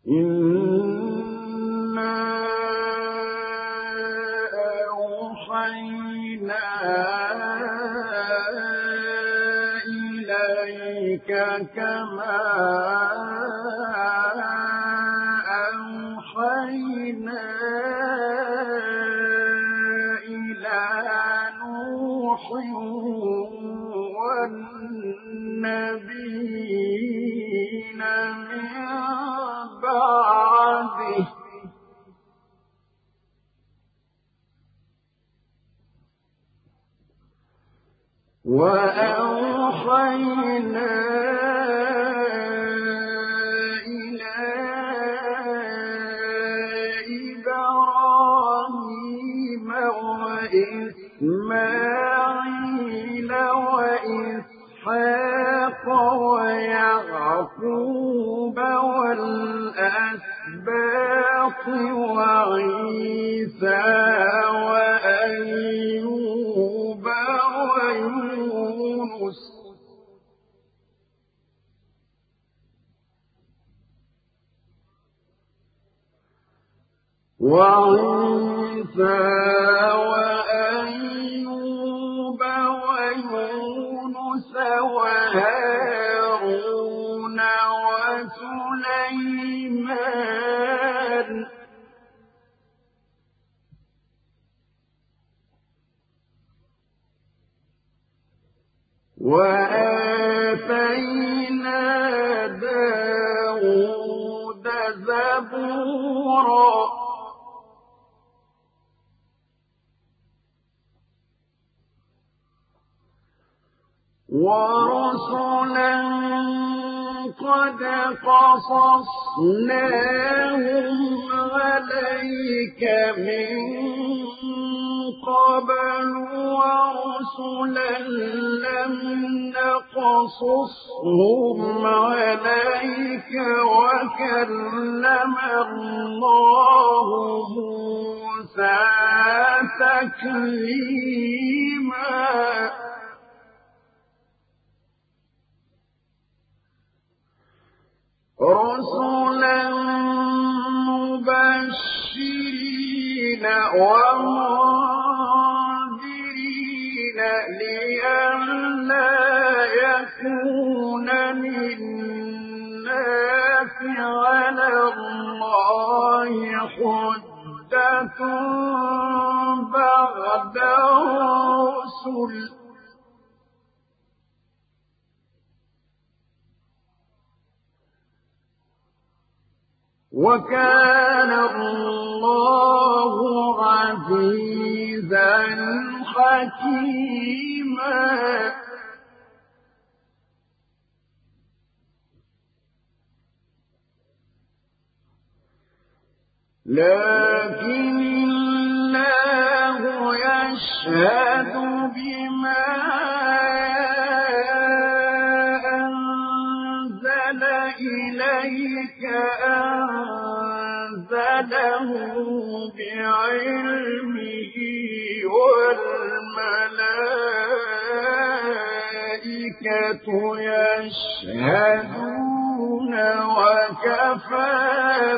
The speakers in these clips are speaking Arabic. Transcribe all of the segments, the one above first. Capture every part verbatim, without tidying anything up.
إنا أوحينا إليك كما أوحينا إلى نوح والنبيين من بعده وأوحينا إلى إبراهيم وإسماعيل وإسحاق ويعقوب والأسباط وعيسى وأيوب ويونس وعيسى وأيوب ويونس وهارون وسليمان وآتينا داود زبورا ورسلا قد قصصناهم عليك من قبل ورسلا لم نقصصهم عليك وكلم الله موسى تكليما رسلا مبشرين ومنذرين لئلا يكون للناس على الله حجة بعد الرسل وكان الله عزيزا حكيما لكن الله يشهد بما أنزل إليك أنزله بعلمه والملائكة يشهدون وكفى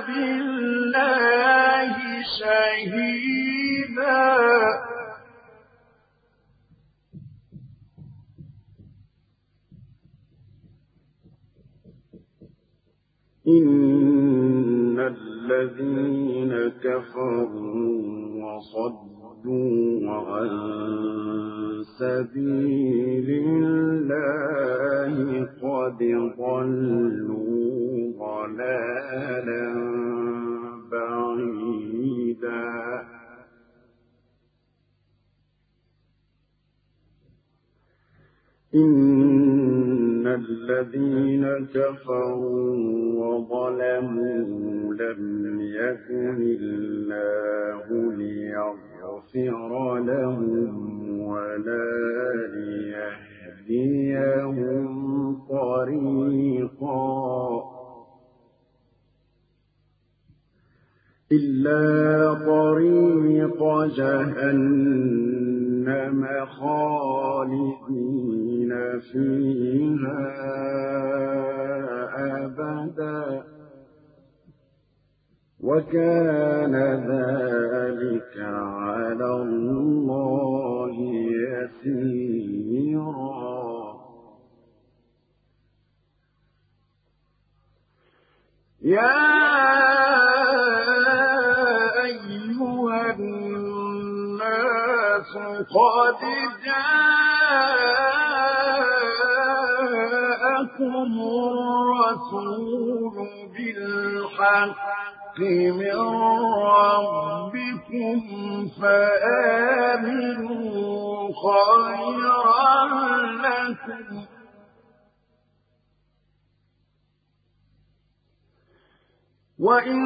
بالله شهيدا إن الذين كفروا وصدوا عن سبيل الله قد ضلوا ضلالا بعيدا إن الذين كفروا وظلموا لم يكن الله ليغفر لهم ولا ليهديهم طريقا إلا طريق جهنم خالدين فيها أبدا وكان ذلك على الله يسيرا يا أيها الناس قد جاءكم الرسول بالحق من ربكم فآمنوا خيرا لكم وإن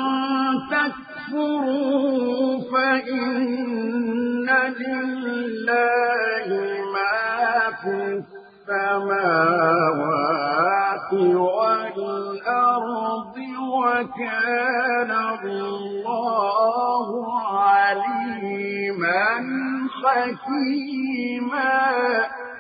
تكفروا فإن لله ما في السماوات والأرض وكان الله عليما حكيما